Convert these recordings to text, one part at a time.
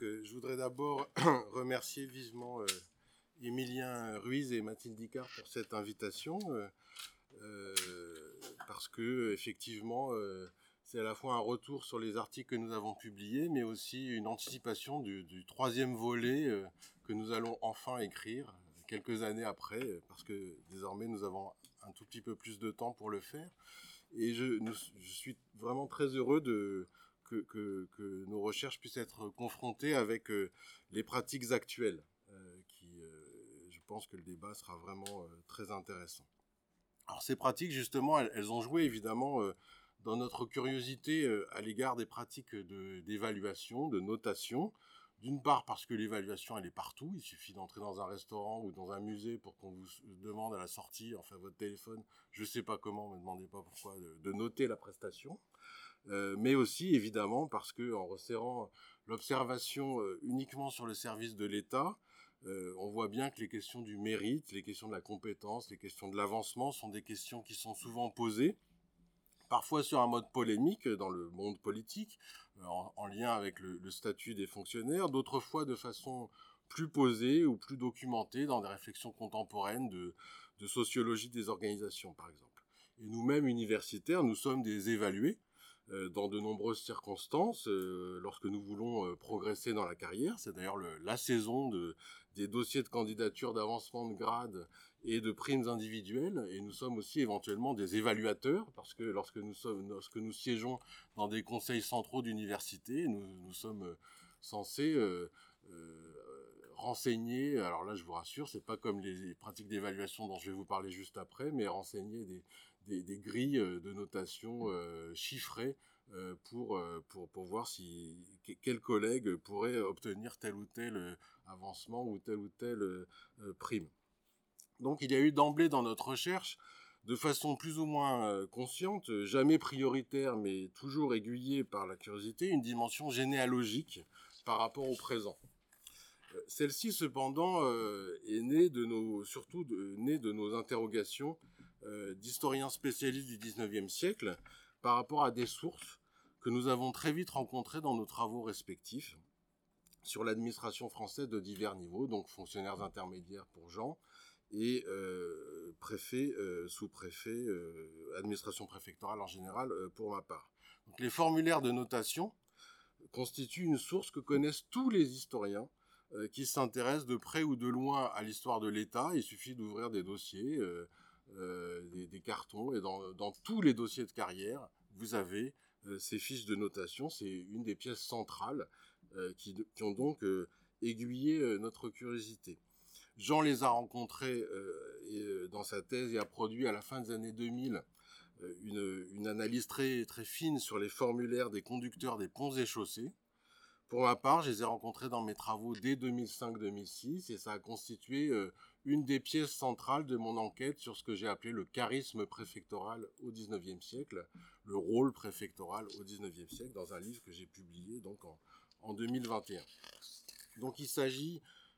je voudrais d'abord remercier vivement Émilien Ruiz et Mathilde Icard pour cette invitation, parce que effectivement, c'est à la fois un retour sur les articles que nous avons publiés, mais aussi une anticipation du troisième volet que nous allons enfin écrire quelques années après, parce que désormais nous avons un tout petit peu plus de temps pour le faire. Et je suis vraiment très heureux que nos recherches puissent être confrontées avec les pratiques actuelles, je pense que le débat sera vraiment très intéressant. Alors ces pratiques, justement, elles ont joué évidemment dans notre curiosité à l'égard des pratiques d'évaluation, de notation. D'une part parce que l'évaluation, elle est partout. Il suffit d'entrer dans un restaurant ou dans un musée pour qu'on vous demande à la sortie, enfin votre téléphone, je sais pas comment, me demandez pas pourquoi, de noter la prestation. Mais aussi, évidemment, parce que en resserrant l'observation uniquement sur le service de l'État, on voit bien que les questions du mérite, les questions de la compétence, les questions de l'avancement sont des questions qui sont souvent posées, parfois sur un mode polémique dans le monde politique, en lien avec le statut des fonctionnaires, d'autres fois de façon plus posée ou plus documentée dans des réflexions contemporaines de sociologie des organisations, par exemple. Et nous-mêmes, universitaires, nous sommes des évalués dans de nombreuses circonstances lorsque nous voulons progresser dans la carrière. C'est d'ailleurs la saison des dossiers de candidature d'avancement de grade et de primes individuelles, et nous sommes aussi éventuellement des évaluateurs, parce que lorsque nous siégeons dans des conseils centraux d'université, nous sommes censés renseigner, alors là je vous rassure, c'est pas comme les pratiques d'évaluation dont je vais vous parler juste après, mais renseigner des grilles de notation chiffrées pour voir quel collègue pourrait obtenir tel ou tel avancement ou telle prime. Donc il y a eu d'emblée dans notre recherche, de façon plus ou moins consciente, jamais prioritaire mais toujours aiguillée par la curiosité, une dimension généalogique par rapport au présent. Celle-ci, cependant, est née née de nos interrogations d'historiens spécialistes du XIXe siècle par rapport à des sources que nous avons très vite rencontrées dans nos travaux respectifs sur l'administration française de divers niveaux, donc fonctionnaires intermédiaires pour Jean et préfet, sous-préfet, administration préfectorale en général pour ma part. Donc les formulaires de notation constituent une source que connaissent tous les historiens qui s'intéressent de près ou de loin à l'histoire de l'État. Il suffit d'ouvrir des dossiers, des cartons, et dans tous les dossiers de carrière, vous avez ces fiches de notation. C'est une des pièces centrales qui ont donc aiguillé notre curiosité. Jean les a rencontrés dans sa thèse et a produit à la fin des années 2000 une analyse très, très fine sur les formulaires des conducteurs des ponts et chaussées. Pour ma part, je les ai rencontrés dans mes travaux dès 2005-2006 et ça a constitué une des pièces centrales de mon enquête sur ce que j'ai appelé le charisme préfectoral au XIXe siècle, le rôle préfectoral au XIXe siècle, dans un livre que j'ai publié donc en 2021. Donc il s'agit,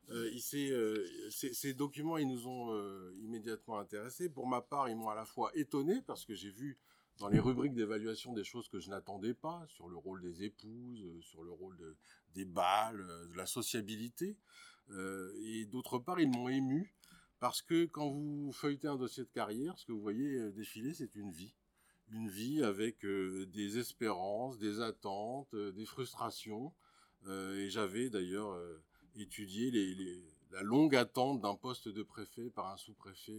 ces documents, ils nous ont immédiatement intéressés. Pour ma part, ils m'ont à la fois étonné parce que j'ai vu dans les rubriques d'évaluation des choses que je n'attendais pas, sur le rôle des épouses, sur le rôle des bals, de la sociabilité. Et d'autre part, ils m'ont ému, parce que quand vous feuilletez un dossier de carrière, ce que vous voyez défiler, c'est une vie. Une vie avec des espérances, des attentes, des frustrations. Et j'avais d'ailleurs étudié la longue attente d'un poste de préfet par un sous-préfet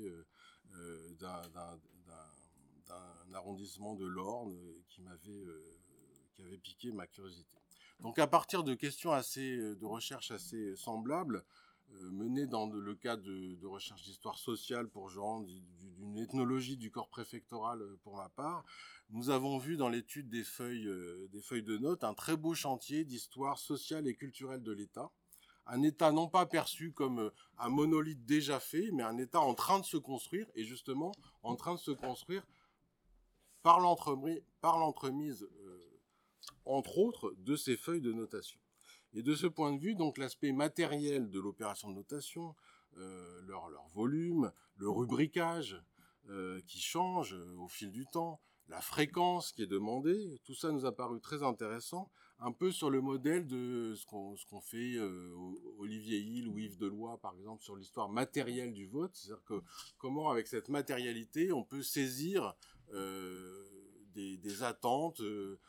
d'un arrondissement de l'Orne qui avait piqué ma curiosité. Donc à partir de questions de recherche assez semblables, menées dans le cadre de recherche d'histoire sociale pour Jean, d'une ethnologie du corps préfectoral pour ma part, nous avons vu dans l'étude des feuilles de notes un très beau chantier d'histoire sociale et culturelle de l'État. Un État non pas perçu comme un monolithe déjà fait, mais un État en train de se construire, et justement en train de se construire par l'entremise, entre autres, de ces feuilles de notation. Et de ce point de vue, donc l'aspect matériel de l'opération de notation, leur volume, le rubricage qui change au fil du temps, la fréquence qui est demandée, tout ça nous a paru très intéressant, un peu sur le modèle de ce qu'on fait Olivier Hill ou Yves Deloy, par exemple, sur l'histoire matérielle du vote. C'est-à-dire que comment, avec cette matérialité, on peut saisir des attentes,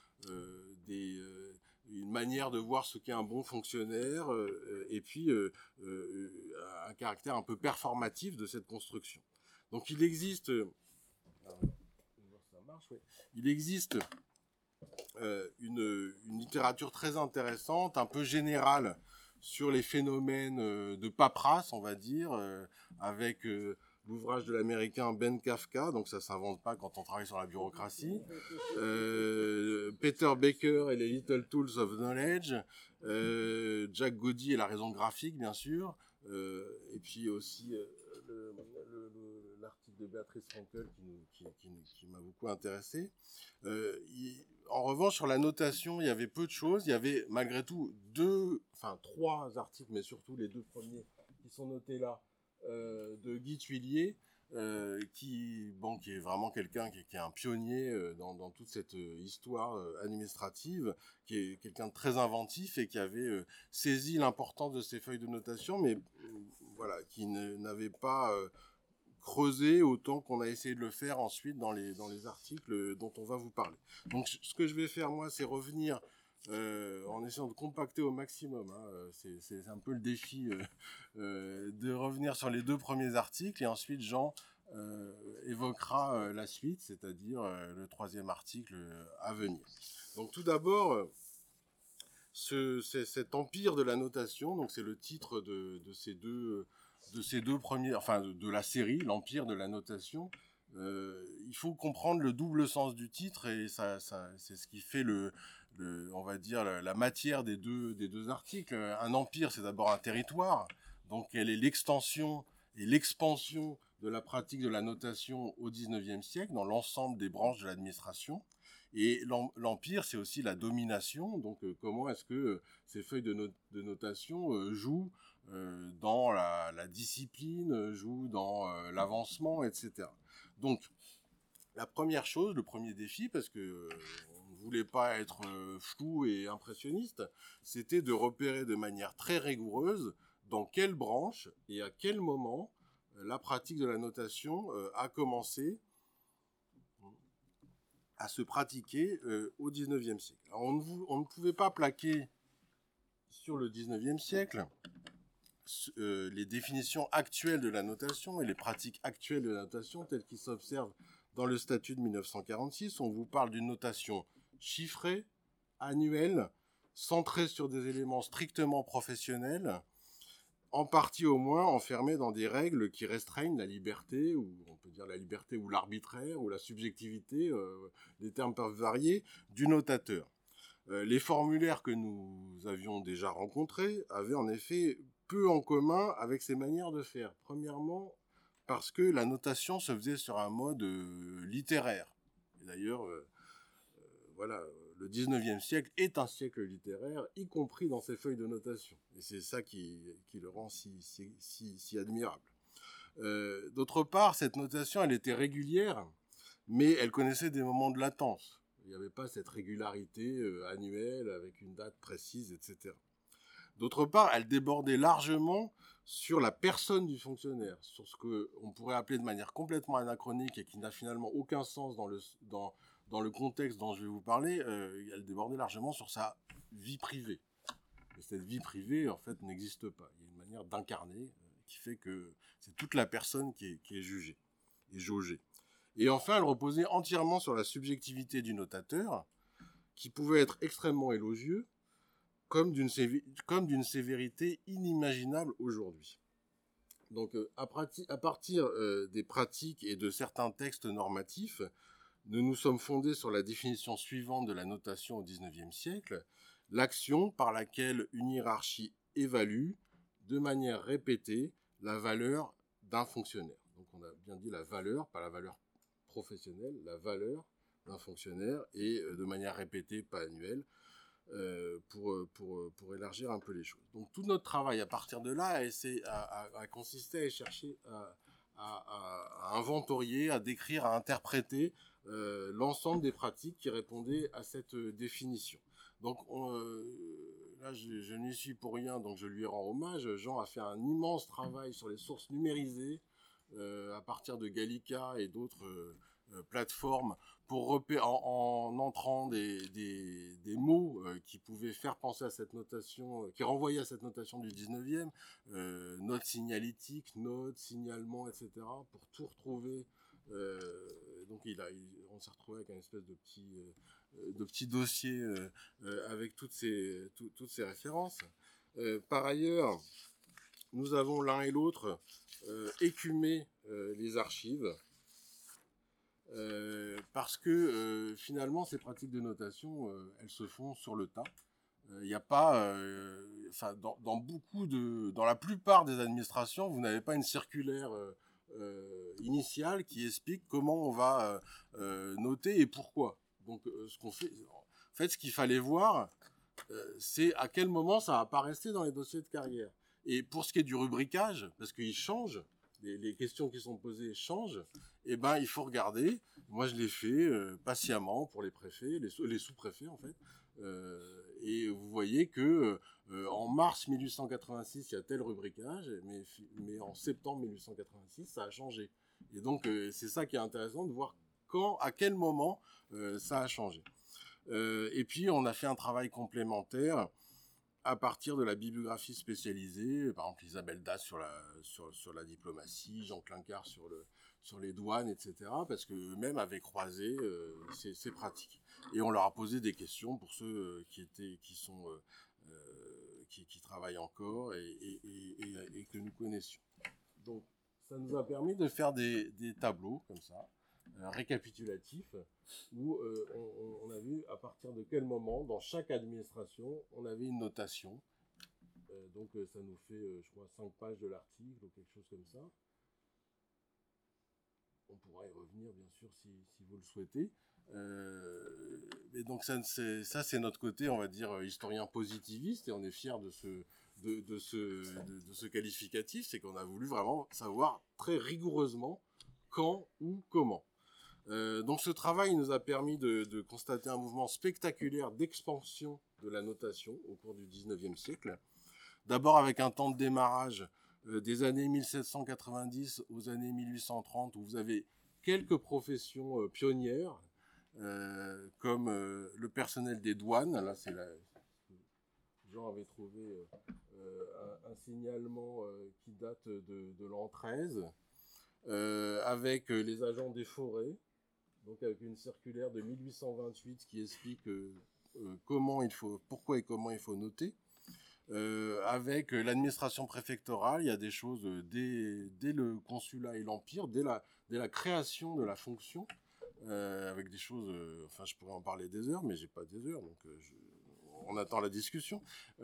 une manière de voir ce qu'est un bon fonctionnaire, et puis un caractère un peu performatif de cette construction. Donc il existe... ça marche, oui. Il existe une littérature très intéressante, un peu générale, sur les phénomènes de paperasse, on va dire, avec l'ouvrage de l'américain Ben Kafka, donc ça s'invente pas quand on travaille sur la bureaucratie, Peter Baker et les Little Tools of Knowledge, Jack Goddy et la raison graphique, bien sûr, et puis aussi l'article de Béatrice Frankel qui m'a beaucoup intéressé. En revanche, sur la notation, il y avait peu de choses. Il y avait malgré tout trois articles, mais surtout les deux premiers qui sont notés là, de Guy Tuillier, qui est vraiment quelqu'un qui est un pionnier dans toute cette histoire administrative, qui est quelqu'un de très inventif et qui avait saisi l'importance de ces feuilles de notation, mais voilà, qui n'avait pas creuser autant qu'on a essayé de le faire ensuite dans les articles dont on va vous parler. Donc ce que je vais faire moi, c'est revenir en essayant de compacter au maximum, c'est un peu le défi de revenir sur les deux premiers articles, et ensuite Jean évoquera la suite, c'est-à-dire le troisième article à venir. Donc tout d'abord, cet empire de la notation, donc c'est le titre de ces deux premiers, enfin de la série, l'Empire de la notation. Il faut comprendre le double sens du titre, et ça c'est ce qui fait on va dire la matière des deux articles. Un empire, c'est d'abord un territoire, donc elle est l'extension et l'expansion de la pratique de la notation au XIXe siècle dans l'ensemble des branches de l'administration. Et l'empire, c'est aussi la domination. Donc comment est-ce que ces feuilles de notation jouent dans la discipline, joue dans l'avancement, etc. Donc, la première chose, le premier défi, parce que on ne voulait pas être flou et impressionniste, c'était de repérer de manière très rigoureuse dans quelle branche et à quel moment la pratique de la notation a commencé à se pratiquer au XIXe siècle. Alors, on ne pouvait pas plaquer sur le XIXe siècle les définitions actuelles de la notation et les pratiques actuelles de la notation telles qu'ils s'observent dans le statut de 1946. On vous parle d'une notation chiffrée, annuelle, centrée sur des éléments strictement professionnels, en partie au moins enfermés dans des règles qui restreignent la liberté, ou on peut dire la liberté ou l'arbitraire, ou la subjectivité, les termes peuvent varier, du notateur. Les formulaires que nous avions déjà rencontrés avaient en effet peu en commun avec ces manières de faire. Premièrement, parce que la notation se faisait sur un mode littéraire. Et d'ailleurs, voilà, le 19e siècle est un siècle littéraire, y compris dans ses feuilles de notation. Et c'est ça qui le rend si admirable. D'autre part, cette notation, elle était régulière, mais elle connaissait des moments de latence. Il n'y avait pas cette régularité annuelle avec une date précise, etc. D'autre part, elle débordait largement sur la personne du fonctionnaire, sur ce qu'on pourrait appeler de manière complètement anachronique et qui n'a finalement aucun sens dans le contexte dont je vais vous parler. Elle débordait largement sur sa vie privée. Et cette vie privée, en fait, n'existe pas. Il y a une manière d'incarner qui fait que c'est toute la personne qui est jugée et jaugée. Et enfin, elle reposait entièrement sur la subjectivité du notateur, qui pouvait être extrêmement élogieux, comme d'une sévérité inimaginable aujourd'hui. Donc, à partir des pratiques et de certains textes normatifs, nous nous sommes fondés sur la définition suivante de la notation au XIXe siècle: l'action par laquelle une hiérarchie évalue, de manière répétée, la valeur d'un fonctionnaire. Donc, on a bien dit la valeur, pas la valeur professionnelle, la valeur d'un fonctionnaire, et de manière répétée, pas annuelle, pour élargir un peu les choses. Donc tout notre travail à partir de là a consisté à chercher à inventorier, à décrire, à interpréter l'ensemble des pratiques qui répondaient à cette définition. Donc là, je n'y suis pour rien, donc je lui rends hommage. Jean a fait un immense travail sur les sources numérisées à partir de Gallica et d'autres plateformes pour en entrant des mots qui pouvaient faire penser à cette notation, qui renvoyaient à cette notation du 19e, note signalétique, note, signalement, etc., pour tout retrouver. Donc on s'est retrouvé avec un espèce de petit dossier avec toutes ces références. Par ailleurs, nous avons l'un et l'autre écumé les archives parce que finalement ces pratiques de notation elles se font sur le tas. Il n'y a pas, dans la plupart des administrations, vous n'avez pas une circulaire initiale qui explique comment on va noter et pourquoi. Donc, ce qu'il fallait voir, c'est à quel moment ça va pas rester dans les dossiers de carrière. Et pour ce qui est du rubricage, parce qu'il change, les questions qui sont posées changent, et ben il faut regarder. Moi, je l'ai fait patiemment pour les préfets, les sous-préfets en fait. Et vous voyez que en mars 1886, il y a tel rubricage, mais en septembre 1886, ça a changé. Et donc, c'est ça qui est intéressant de voir à quel moment ça a changé. Et puis, on a fait un travail complémentaire à partir de la bibliographie spécialisée, par exemple Isabelle Das sur la diplomatie, Jean Clincard sur les douanes, etc. Parce que même avec croisé, c'est pratique. Et on leur a posé des questions pour ceux qui travaillent encore et que nous connaissions. Donc, ça nous a permis de faire des tableaux comme ça, récapitulatifs, où on a vu à partir de quel moment, dans chaque administration, on avait une notation. Donc, ça nous fait, je crois, 5 pages de l'article ou quelque chose comme ça. On pourra y revenir, bien sûr, si vous le souhaitez. Et donc, ça, c'est notre côté, on va dire, historien positiviste, et on est fiers de ce qualificatif, c'est qu'on a voulu vraiment savoir très rigoureusement quand, où, comment. Donc ce travail nous a permis de constater un mouvement spectaculaire d'expansion de la notation au cours du 19e siècle. D'abord avec un temps de démarrage des années 1790 aux années 1830, où vous avez quelques professions pionnières, comme le personnel des douanes. Là, Jean avait trouvé un signalement qui date de l'an 13, avec les agents des forêts, donc avec une circulaire de 1828 qui explique pourquoi et comment il faut noter. Avec l'administration préfectorale, il y a des choses dès le consulat et l'empire, dès la création de la fonction, avec des choses, je pourrais en parler des heures, mais j'ai pas des heures, donc on attend la discussion.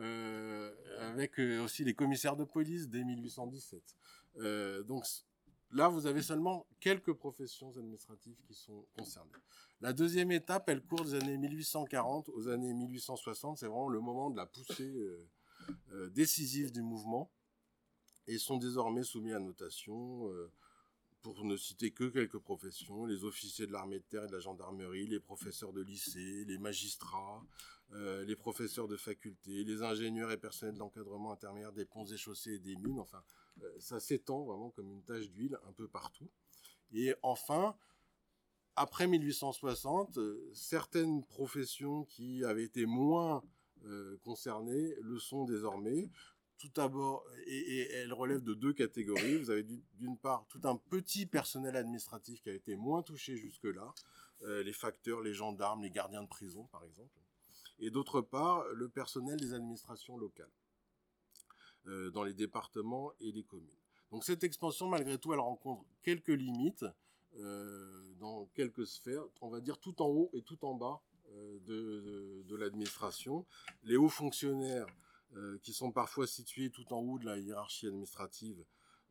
Avec aussi les commissaires de police dès 1817. Donc là, vous avez seulement quelques professions administratives qui sont concernées. La deuxième étape, elle court des années 1840 aux années 1860. C'est vraiment le moment de la poussée décisive du mouvement, et sont désormais soumis à notation, pour ne citer que quelques professions: les officiers de l'armée de terre et de la gendarmerie, les professeurs de lycée, les magistrats, les professeurs de faculté, les ingénieurs et personnels d'encadrement intermédiaire des ponts et chaussées et des mines. Enfin, ça s'étend vraiment comme une tache d'huile un peu partout. Et enfin, après 1860, certaines professions qui avaient été moins concernées le sont désormais. Tout d'abord, et elles relèvent de deux catégories. Vous avez d'une part tout un petit personnel administratif qui a été moins touché jusque-là, les facteurs, les gendarmes, les gardiens de prison par exemple. Et d'autre part, le personnel des administrations locales, dans les départements et les communes. Donc cette expansion, malgré tout, elle rencontre quelques limites dans quelques sphères, on va dire tout en haut et tout en bas de l'administration. Les hauts fonctionnaires, qui sont parfois situés tout en haut de la hiérarchie administrative,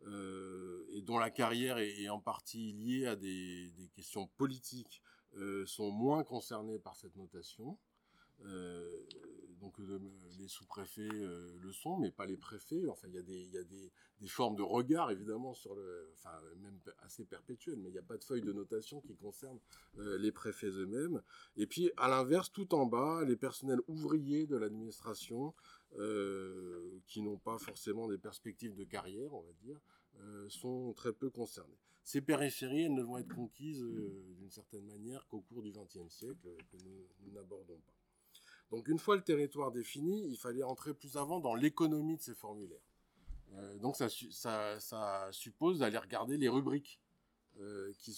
et dont la carrière est en partie liée à des questions politiques, sont moins concernés par cette notation. Donc les sous-préfets le sont, mais pas les préfets. Enfin, il y a des formes de regard, évidemment, enfin, même assez perpétuelles, mais il n'y a pas de feuille de notation qui concerne les préfets eux-mêmes. Et puis, à l'inverse, tout en bas, les personnels ouvriers de l'administration, qui n'ont pas forcément des perspectives de carrière, on va dire, sont très peu concernés. Ces périphéries, elles ne vont être conquises d'une certaine manière qu'au cours du XXe siècle, que nous n'abordons pas. Donc une fois le territoire défini, il fallait entrer plus avant dans l'économie de ces formulaires. Donc ça suppose d'aller regarder les rubriques qui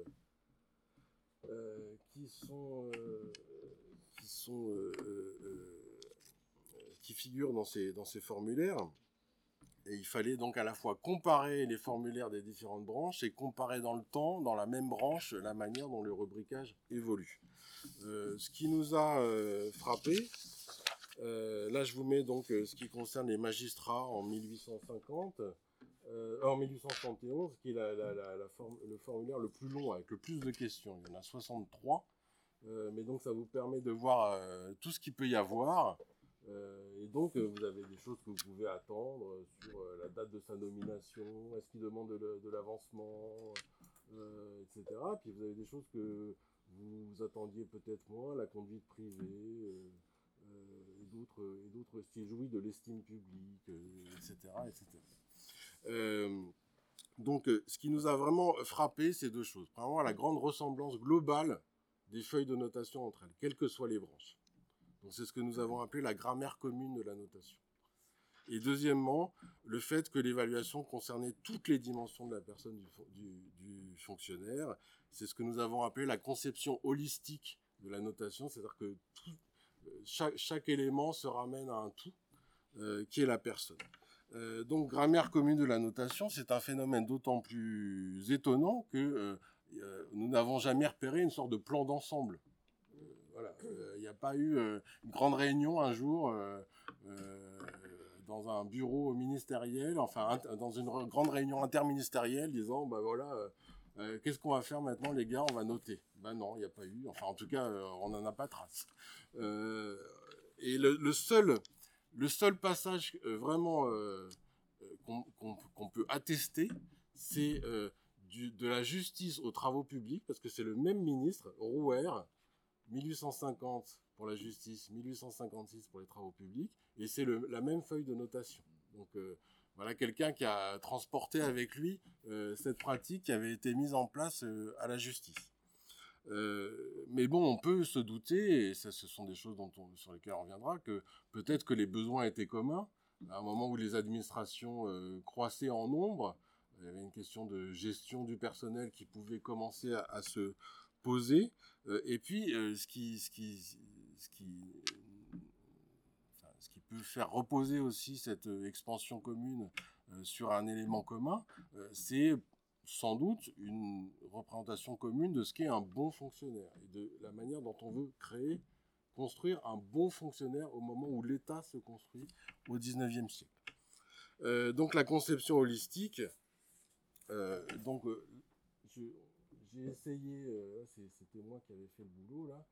figurent dans ces formulaires. Et il fallait donc à la fois comparer les formulaires des différentes branches et comparer dans le temps, dans la même branche, la manière dont le rubricage évolue. Ce qui nous a frappé, là je vous mets donc ce qui concerne les magistrats en 1850, en 1871, qui est le formulaire le plus long avec le plus de questions. Il y en a 63, mais donc ça vous permet de voir tout ce qu'il peut y avoir. Et donc vous avez des choses que vous pouvez attendre sur la date de sa nomination, est-ce qu'il demande de l'avancement, etc. Puis vous avez des choses que vous attendiez peut-être moins, la conduite privée, et d'autres s'il jouit de l'estime publique, etc. Donc ce qui nous a vraiment frappé, c'est deux choses. Premièrement, la grande ressemblance globale des feuilles de notation entre elles, quelles que soient les branches. Donc c'est ce que nous avons appelé la grammaire commune de la notation. Et deuxièmement, le fait que l'évaluation concernait toutes les dimensions de la personne du fonctionnaire. C'est ce que nous avons appelé la conception holistique de la notation, c'est-à-dire que chaque élément se ramène à un tout, qui est la personne. Donc grammaire commune de la notation, c'est un phénomène d'autant plus étonnant que nous n'avons jamais repéré une sorte de plan d'ensemble. Voilà, il n'y a pas eu une grande réunion un jour dans un bureau ministériel, enfin dans une grande réunion interministérielle, disant bah voilà, qu'est-ce qu'on va faire maintenant les gars, on va noter. Ben non, il n'y a pas eu, enfin en tout cas on n'en a pas trace. Et le seul passage vraiment qu'on peut attester, c'est de la justice aux travaux publics, parce que c'est le même ministre, Rouher, 1850 pour la justice, 1856 pour les travaux publics, et c'est la même feuille de notation. Donc voilà quelqu'un qui a transporté avec lui cette pratique qui avait été mise en place à la justice. Mais bon, on peut se douter, et ça, ce sont des choses sur lesquelles on reviendra, que peut-être que les besoins étaient communs. À un moment où les administrations croissaient en nombre, il y avait une question de gestion du personnel qui pouvait commencer à se poser. Et puis, ce qui peut faire reposer aussi cette expansion commune sur un élément commun, c'est sans doute une représentation commune de ce qu'est un bon fonctionnaire et de la manière dont on veut construire un bon fonctionnaire au moment où l'État se construit au XIXe siècle. Donc la conception holistique, j'ai essayé, c'était moi qui avais fait le boulot là,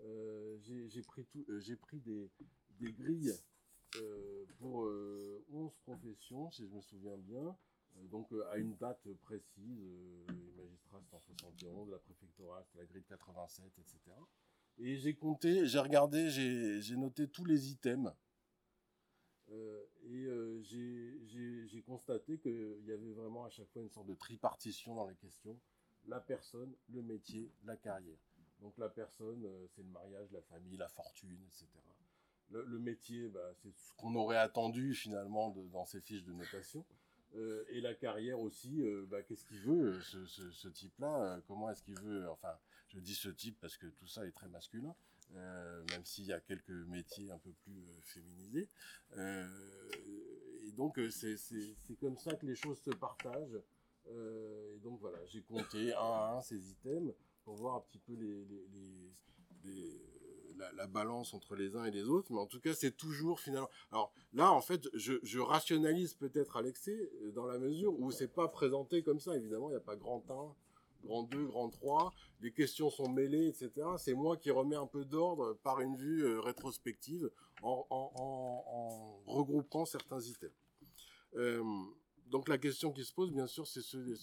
j'ai pris des grilles pour 11 professions, si je me souviens bien, donc à une date précise, les magistrats c'était en 71, la préfectorale c'était la grille de 87, etc. Et j'ai compté, j'ai regardé, j'ai noté tous les items, j'ai constaté qu'il y avait vraiment à chaque fois une sorte de tripartition dans les questions. La personne, le métier, la carrière. Donc la personne, c'est le mariage, la famille, la fortune, etc. Le métier, c'est ce qu'on aurait attendu finalement dans ces fiches de notation. Et la carrière aussi, qu'est-ce qu'il veut, ce type-là, comment est-ce qu'il veut, enfin, je dis ce type parce que tout ça est très masculin, même s'il y a quelques métiers un peu plus féminisés. Et donc, c'est comme ça que les choses se partagent. Et donc voilà, j'ai compté un à un ces items pour voir un petit peu la balance entre les uns et les autres, mais en tout cas c'est toujours finalement. Alors là en fait je rationalise peut-être à l'excès dans la mesure où c'est pas présenté comme ça, évidemment il n'y a pas grand 1 grand 2, grand 3, les questions sont mêlées, etc. C'est moi qui remets un peu d'ordre par une vue rétrospective en regroupant certains items. Donc la question qui se pose, bien sûr, c'est celle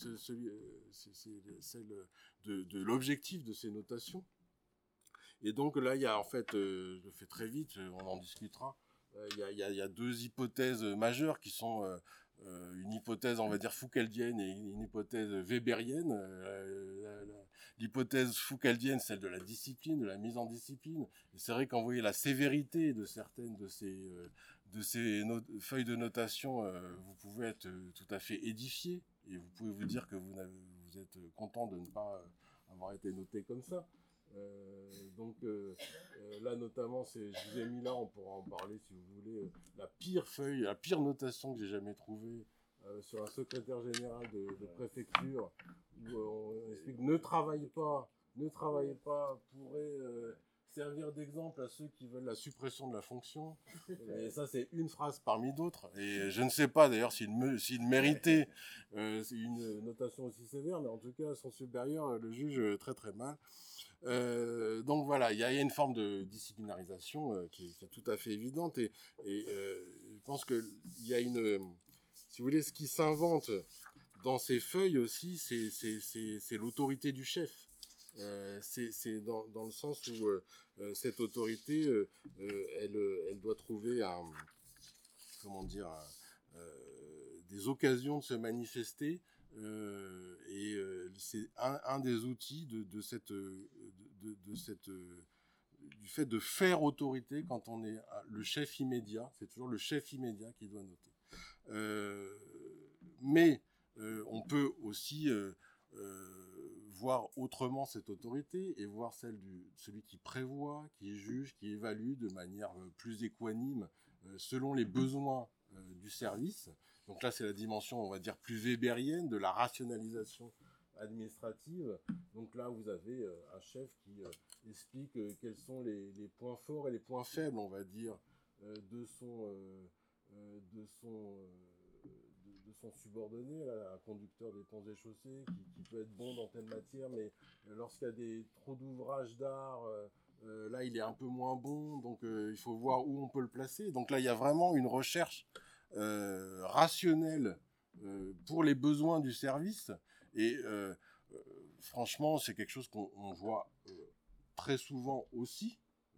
de l'objectif de ces notations. Et donc là, il y a en fait, je le fais très vite, on en discutera, il y a deux hypothèses majeures qui sont une hypothèse, on va dire, foucaldienne et une hypothèse weberienne. L'hypothèse foucaldienne, celle de la discipline, de la mise en discipline. Et c'est vrai qu'en voyant la sévérité de certaines de ces feuilles de notation, vous pouvez être tout à fait édifié et vous pouvez vous dire que vous êtes content de ne pas avoir été noté comme ça. Là notamment, je vous ai mis là, on pourra en parler si vous voulez, la pire notation que j'ai jamais trouvée sur un secrétaire général de préfecture où on explique ne travaillez pas pourrait servir d'exemple à ceux qui veulent la suppression de la fonction. Et ça, c'est une phrase parmi d'autres. Et je ne sais pas d'ailleurs s'il méritait une notation aussi sévère, mais en tout cas, son supérieur le juge très très mal. Donc voilà, il y a une forme de disciplinarisation qui est tout à fait évidente et je pense qu'il y a si vous voulez, ce qui s'invente dans ces feuilles aussi, c'est l'autorité du chef. C'est dans le sens où cette autorité, elle doit trouver des occasions de se manifester. C'est un des outils du fait de faire autorité quand on est le chef immédiat. C'est toujours le chef immédiat qui doit noter. Mais on peut aussi voir autrement cette autorité et voir celui qui prévoit, qui juge, qui évalue de manière plus équanime selon les besoins du service. Donc là, c'est la dimension, on va dire, plus weberienne de la rationalisation administrative. Donc là, vous avez un chef qui explique quels sont les points forts et les points faibles, on va dire, de son subordonné, là, un conducteur des ponts et chaussées qui peut être bon dans telle matière, mais lorsqu'il y a trop d'ouvrages d'art, là, il est un peu moins bon, donc il faut voir où on peut le placer. Donc là, il y a vraiment une recherche rationnelle pour les besoins du service. Et franchement, c'est quelque chose qu'on voit très souvent aussi.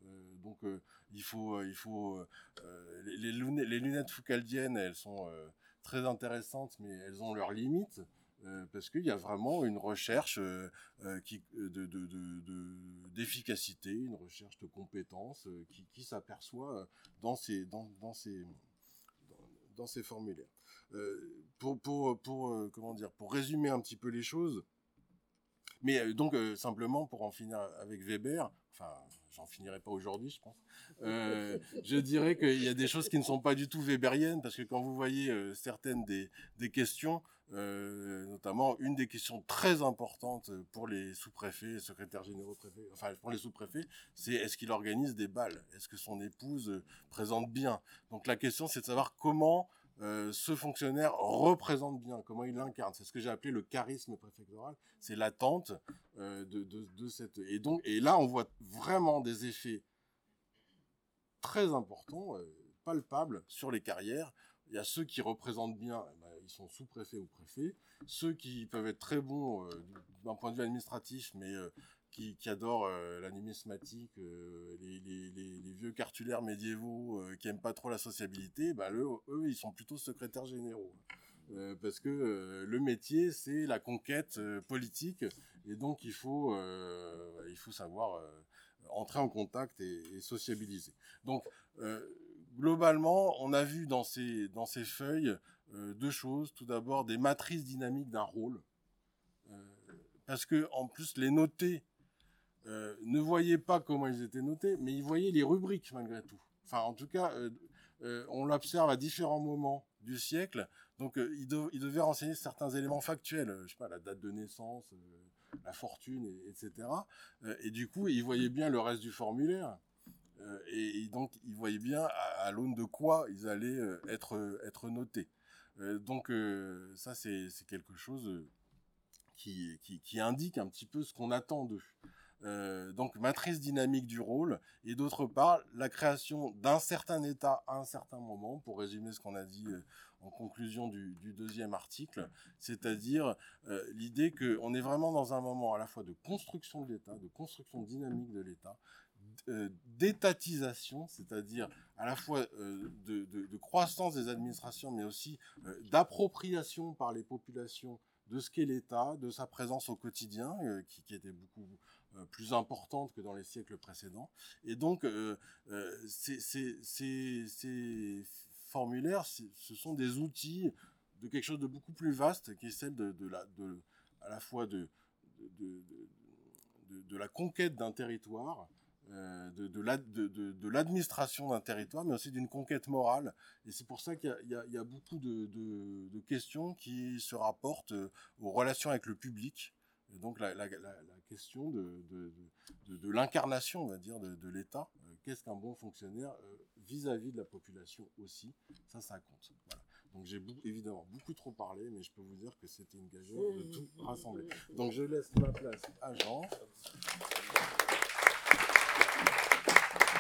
Les lunettes foucaldiennes, elles sont très intéressantes, mais elles ont leurs limites. Parce qu'il y a vraiment une recherche d'efficacité, une recherche de compétences qui s'aperçoit dans ces formulaires. Pour résumer un petit peu les choses, mais simplement pour en finir avec Weber, enfin, j'en finirai pas aujourd'hui, je pense. Je dirais qu'il y a des choses qui ne sont pas du tout weberiennes, parce que quand vous voyez certaines des questions, notamment une des questions très importantes pour les sous-préfets, secrétaires généraux préfets, enfin pour les sous-préfets, c'est est-ce qu'il organise des bals? Est-ce que son épouse présente bien? Donc la question, c'est de savoir comment ce fonctionnaire représente bien, comment il l'incarne. C'est ce que j'ai appelé le charisme préfectoral. C'est l'attente de cette... Et là, on voit vraiment des effets très importants, palpables sur les carrières. Il y a ceux qui représentent bien, ils sont sous-préfets ou préfets. Ceux qui peuvent être très bons d'un point de vue administratif, mais qui adorent la numismatique, les vieux cartulaires médiévaux qui aiment pas trop la sociabilité, eux, ils sont plutôt secrétaires généraux. Parce que le métier, c'est la conquête politique, et donc il faut savoir entrer en contact et sociabiliser. Donc, globalement, on a vu dans ces feuilles deux choses. Tout d'abord, des matrices dynamiques d'un rôle, parce que en plus, les notés ne voyaient pas comment ils étaient notés, mais ils voyaient les rubriques malgré tout. Enfin, en tout cas, on l'observe à différents moments du siècle. Donc, ils devaient renseigner certains éléments factuels, je sais pas, la date de naissance, la fortune, etc. Et du coup, ils voyaient bien le reste du formulaire. Et donc, ils voyaient bien à l'aune de quoi ils allaient être notés. Donc, ça, c'est quelque chose qui indique un petit peu ce qu'on attend d'eux. Donc matrice dynamique du rôle, et d'autre part la création d'un certain état à un certain moment, pour résumer ce qu'on a dit en conclusion du deuxième article, c'est-à-dire l'idée qu'on est vraiment dans un moment à la fois de construction de l'État, de construction dynamique de l'État, d'étatisation, c'est-à-dire à la fois de croissance des administrations, mais aussi d'appropriation par les populations de ce qu'est l'État, de sa présence au quotidien, qui était beaucoup plus importante que dans les siècles précédents. Et donc, ces formulaires, ce sont des outils de quelque chose de beaucoup plus vaste, qui est celle à la fois de la conquête d'un territoire, de l'administration d'un territoire, mais aussi d'une conquête morale. Et c'est pour ça qu'il y a beaucoup de questions qui se rapportent aux relations avec le public. Et donc la question de l'incarnation, on va dire, de l'État. Qu'est-ce qu'un bon fonctionnaire vis-à-vis de la population aussi, ça compte. Voilà. Donc j'ai évidemment beaucoup trop parlé, mais je peux vous dire que c'était une gageure de tout rassembler. Donc je laisse ma place à Jean.